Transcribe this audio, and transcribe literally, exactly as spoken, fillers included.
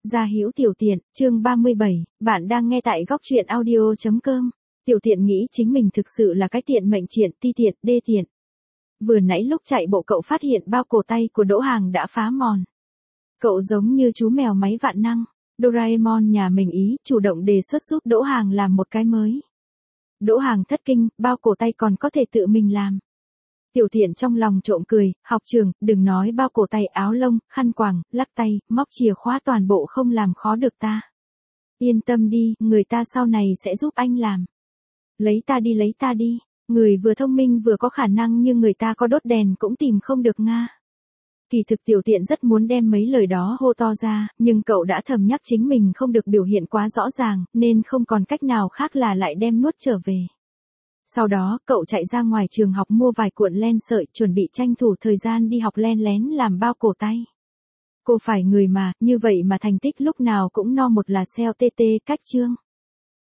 Gia Hữu Tiểu Tiện, chương ba mươi bảy, bạn đang nghe tại góc truyện audio chấm com. Tiểu Tiện nghĩ chính mình thực sự là cái tiện mệnh triện, ti tiện, đê tiện. Vừa nãy lúc chạy bộ cậu phát hiện bao cổ tay của Đỗ Hàng đã phá mòn. Cậu giống như chú mèo máy vạn năng. Doraemon nhà mình ý, chủ động đề xuất giúp Đỗ Hàng làm một cái mới. Đỗ Hàng thất kinh, bao cổ tay còn có thể tự mình làm. Tiểu Tiện trong lòng trộm cười, học trường, đừng nói bao cổ tay, áo lông, khăn quàng, lắc tay, móc chìa khóa toàn bộ không làm khó được ta. Yên tâm đi, người ta sau này sẽ giúp anh làm. Lấy ta đi lấy ta đi, người vừa thông minh vừa có khả năng nhưng người ta có đốt đèn cũng tìm không được nga. Kỳ thực Tiểu Tiện rất muốn đem mấy lời đó hô to ra, nhưng cậu đã thầm nhắc chính mình không được biểu hiện quá rõ ràng, nên không còn cách nào khác là lại đem nuốt trở về. Sau đó, cậu chạy ra ngoài trường học mua vài cuộn len sợi, chuẩn bị tranh thủ thời gian đi học len lén làm bao cổ tay. Cô phải người mà, như vậy mà thành tích lúc nào cũng no một là xeo tê tê cách chương.